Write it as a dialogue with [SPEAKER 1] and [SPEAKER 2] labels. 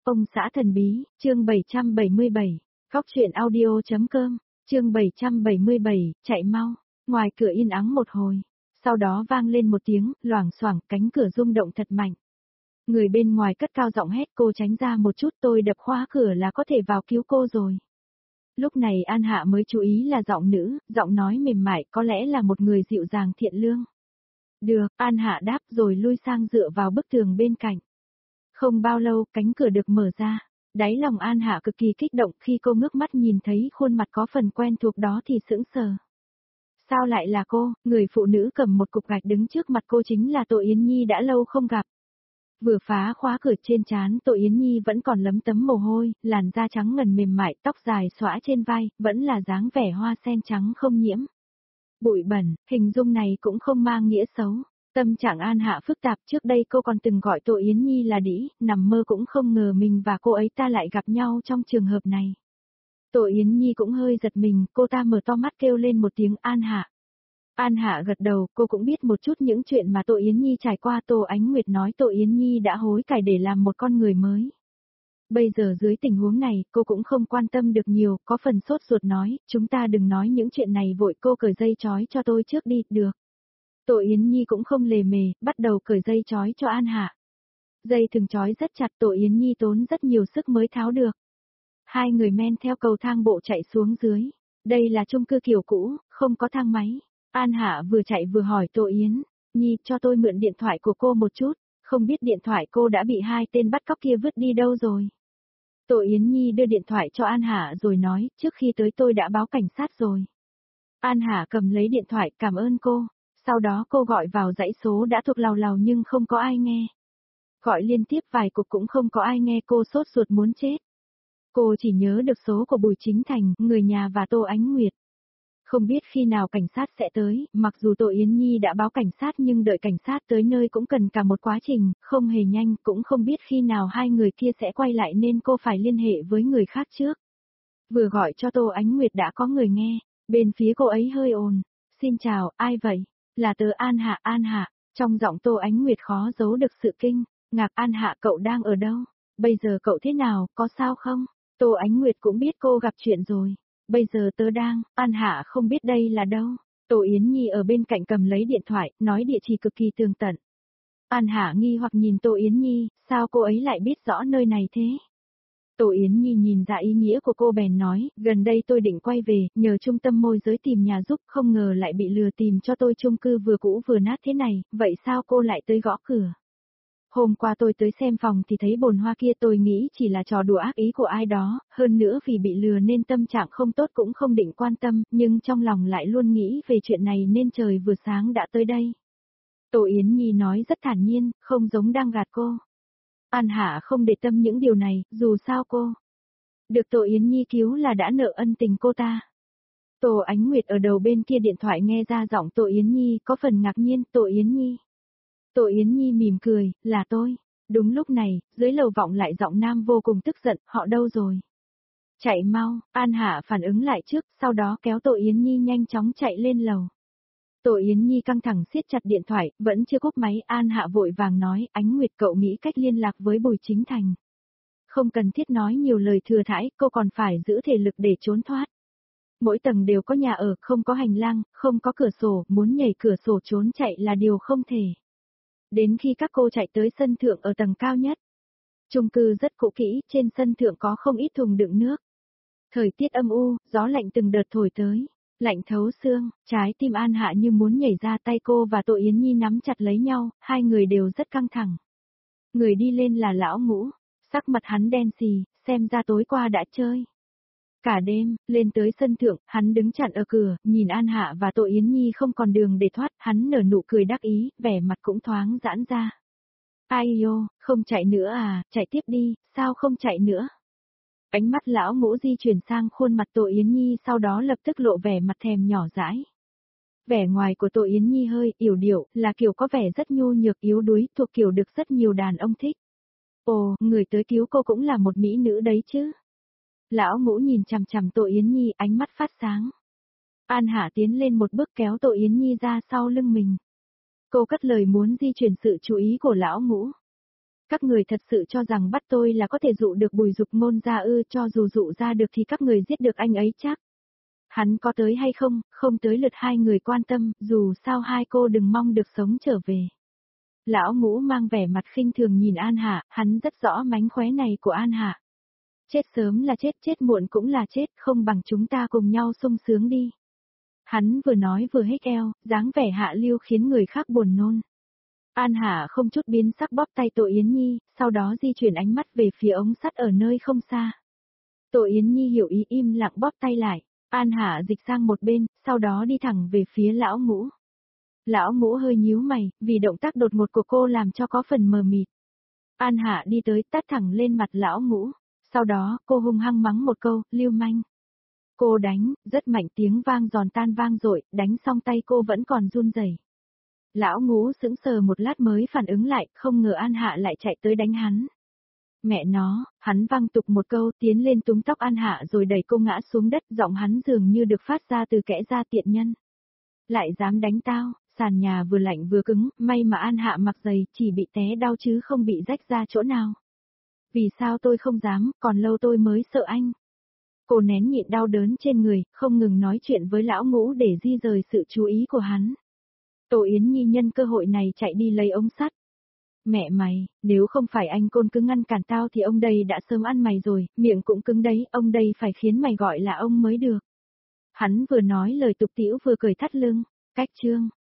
[SPEAKER 1] Ông xã thần bí, chương 777, Góc truyện audio.com, chương 777, chạy mau, ngoài cửa yên ắng một hồi, sau đó vang lên một tiếng, loảng xoảng, cánh cửa rung động thật mạnh. Người bên ngoài cất cao giọng hét, cô tránh ra một chút, tôi đập khóa cửa là có thể vào cứu cô rồi. Lúc này An Hạ mới chú ý là giọng nữ, giọng nói mềm mại, có lẽ là một người dịu dàng thiện lương. Được, An Hạ đáp rồi lui sang dựa vào bức tường bên cạnh. Không bao lâu, cánh cửa được mở ra. Đáy lòng An Hạ cực kỳ kích động khi cô ngước mắt nhìn thấy khuôn mặt có phần quen thuộc đó thì sững sờ. Sao lại là cô, người phụ nữ cầm một cục gạch đứng trước mặt cô chính là Tô Yến Nhi đã lâu không gặp. Vừa phá khóa cửa trên trán Tô Yến Nhi vẫn còn lấm tấm mồ hôi, làn da trắng ngần mềm mại, tóc dài xõa trên vai, vẫn là dáng vẻ hoa sen trắng không nhiễm. Bụi bẩn, hình dung này cũng không mang nghĩa xấu. Tâm trạng An Hạ phức tạp, trước đây cô còn từng gọi Tô Yến Nhi là đĩ, nằm mơ cũng không ngờ mình và cô ấy ta lại gặp nhau trong trường hợp này. Tô Yến Nhi cũng hơi giật mình, cô ta mở to mắt kêu lên một tiếng An Hạ. An Hạ gật đầu, cô cũng biết một chút những chuyện mà Tô Yến Nhi trải qua. Tô Ánh Nguyệt nói Tô Yến Nhi đã hối cải để làm một con người mới. Bây giờ dưới tình huống này, cô cũng không quan tâm được nhiều, có phần sốt ruột nói, chúng ta đừng nói những chuyện này vội, cô cởi dây trói cho tôi trước đi, được. Tô Yến Nhi cũng không lề mề, bắt đầu cởi dây trói cho An Hạ. Dây thừng trói rất chặt, Tô Yến Nhi tốn rất nhiều sức mới tháo được. Hai người men theo cầu thang bộ chạy xuống dưới. Đây là chung cư kiểu cũ, không có thang máy. An Hạ vừa chạy vừa hỏi Tô Yến Nhi, cho tôi mượn điện thoại của cô một chút, không biết điện thoại cô đã bị hai tên bắt cóc kia vứt đi đâu rồi. Tô Yến Nhi đưa điện thoại cho An Hạ rồi nói, trước khi tới tôi đã báo cảnh sát rồi. An Hạ cầm lấy điện thoại, cảm ơn cô. Sau đó cô gọi vào dãy số đã thuộc lào lào nhưng không có ai nghe. Gọi liên tiếp vài cuộc cũng không có ai nghe, cô sốt ruột muốn chết. Cô chỉ nhớ được số của Bùi Chính Thành, người nhà và Tô Ánh Nguyệt. Không biết khi nào cảnh sát sẽ tới, mặc dù Tô Yến Nhi đã báo cảnh sát nhưng đợi cảnh sát tới nơi cũng cần cả một quá trình, không hề nhanh, cũng không biết khi nào hai người kia sẽ quay lại nên cô phải liên hệ với người khác trước. Vừa gọi cho Tô Ánh Nguyệt đã có người nghe, bên phía cô ấy hơi ồn. Xin chào, ai vậy? Là tớ An Hạ, An Hạ. Trong giọng Tô Ánh Nguyệt khó giấu được sự kinh ngạc. An Hạ, cậu đang ở đâu? Bây giờ cậu thế nào, có sao không? Tô Ánh Nguyệt cũng biết cô gặp chuyện rồi. Bây giờ tớ đang, An Hạ không biết đây là đâu. Tô Yến Nhi ở bên cạnh cầm lấy điện thoại, nói địa chỉ cực kỳ tường tận. An Hạ nghi hoặc nhìn Tô Yến Nhi, sao cô ấy lại biết rõ nơi này thế? Tô Yến Nhi nhìn ra ý nghĩa của cô bèn nói, gần đây tôi định quay về, nhờ trung tâm môi giới tìm nhà giúp, không ngờ lại bị lừa tìm cho tôi chung cư vừa cũ vừa nát thế này, vậy sao cô lại tới gõ cửa? Hôm qua tôi tới xem phòng thì thấy bồn hoa kia, tôi nghĩ chỉ là trò đùa ác ý của ai đó, hơn nữa vì bị lừa nên tâm trạng không tốt cũng không định quan tâm, nhưng trong lòng lại luôn nghĩ về chuyện này nên trời vừa sáng đã tới đây. Tô Yến Nhi nói rất thản nhiên, không giống đang gạt cô. An Hạ không để tâm những điều này, dù sao cô được Tô Yến Nhi cứu là đã nợ ân tình cô ta. Tô Ánh Nguyệt ở đầu bên kia điện thoại nghe ra giọng Tô Yến Nhi có phần ngạc nhiên, Tô Yến Nhi. Tô Yến Nhi mỉm cười, là tôi. Đúng lúc này, dưới lầu vọng lại giọng nam vô cùng tức giận, họ đâu rồi? Chạy mau, An Hạ phản ứng lại trước, sau đó kéo Tô Yến Nhi nhanh chóng chạy lên lầu. Tô Yến Nhi căng thẳng siết chặt điện thoại, vẫn chưa cúp máy, An Hạ vội vàng nói, Ánh Nguyệt cậu nghĩ cách liên lạc với Bùi Chính Thành. Không cần thiết nói nhiều lời thừa thãi, cô còn phải giữ thể lực để trốn thoát. Mỗi tầng đều có nhà ở, không có hành lang, không có cửa sổ, muốn nhảy cửa sổ trốn chạy là điều không thể. Đến khi các cô chạy tới sân thượng ở tầng cao nhất. Chung cư rất cũ kỹ, trên sân thượng có không ít thùng đựng nước. Thời tiết âm u, gió lạnh từng đợt thổi tới. Lạnh thấu xương, trái tim An Hạ như muốn nhảy ra, tay cô và Tô Yến Nhi nắm chặt lấy nhau, hai người đều rất căng thẳng. Người đi lên là lão Ngũ, sắc mặt hắn đen xì, xem ra tối qua đã chơi. Cả đêm, lên tới sân thượng, hắn đứng chặn ở cửa, nhìn An Hạ và Tô Yến Nhi không còn đường để thoát, hắn nở nụ cười đắc ý, vẻ mặt cũng thoáng giãn ra. Ai yo, không chạy nữa à, chạy tiếp đi, sao không chạy nữa? Ánh mắt lão Ngũ di chuyển sang khuôn mặt Tô Yến Nhi, sau đó lập tức lộ vẻ mặt thèm nhỏ dãi. Vẻ ngoài của Tô Yến Nhi hơi yểu điệu, là kiểu có vẻ rất nhu nhược yếu đuối, thuộc kiểu được rất nhiều đàn ông thích. Ồ, người tới cứu cô cũng là một mỹ nữ đấy chứ. Lão Ngũ nhìn chằm chằm Tô Yến Nhi, ánh mắt phát sáng. An Hạ tiến lên một bước kéo Tô Yến Nhi ra sau lưng mình. Cô cất lời muốn di chuyển sự chú ý của lão Ngũ. Các người thật sự cho rằng bắt tôi là có thể dụ được Bùi Dục Ngôn ra ư, cho dù dụ ra được thì các người giết được anh ấy chắc. Hắn có tới hay không, không tới lượt hai người quan tâm, dù sao hai cô đừng mong được sống trở về. Lão Ngũ mang vẻ mặt khinh thường nhìn An Hạ, hắn rất rõ mánh khóe này của An Hạ. Chết sớm là chết, chết muộn cũng là chết, không bằng chúng ta cùng nhau sung sướng đi. Hắn vừa nói vừa hếch eo, dáng vẻ hạ lưu khiến người khác buồn nôn. An Hạ không chút biến sắc bóp tay Tô Yến Nhi, sau đó di chuyển ánh mắt về phía ống sắt ở nơi không xa. Tô Yến Nhi hiểu ý im lặng bóp tay lại, An Hạ dịch sang một bên, sau đó đi thẳng về phía Lão Ngũ. Lão Ngũ hơi nhíu mày, vì động tác đột ngột của cô làm cho có phần mờ mịt. An Hạ đi tới tát thẳng lên mặt Lão Ngũ, sau đó cô hung hăng mắng một câu, lưu manh. Cô đánh, rất mạnh, tiếng vang giòn tan vang dội, đánh xong tay cô vẫn còn run rẩy. Lão Ngũ sững sờ một lát mới phản ứng lại, không ngờ An Hạ lại chạy tới đánh hắn. Mẹ nó, hắn văng tục một câu tiến lên túm tóc An Hạ rồi đẩy cô ngã xuống đất, giọng hắn dường như được phát ra từ kẽ da tiện nhân. Lại dám đánh tao, sàn nhà vừa lạnh vừa cứng, may mà An Hạ mặc giày chỉ bị té đau chứ không bị rách ra chỗ nào. Vì sao tôi không dám, còn lâu tôi mới sợ anh. Cô nén nhịn đau đớn trên người, không ngừng nói chuyện với Lão Ngũ để di rời sự chú ý của hắn. Tô Yến Nhi nhân cơ hội này chạy đi lấy ống sắt. Mẹ mày, nếu không phải anh Côn cứ ngăn cản tao thì ông đây đã sớm ăn mày rồi, miệng cũng cứng đấy, ông đây phải khiến mày gọi là ông mới được. Hắn vừa nói lời tục tĩu vừa cười thắt lưng, cách chương.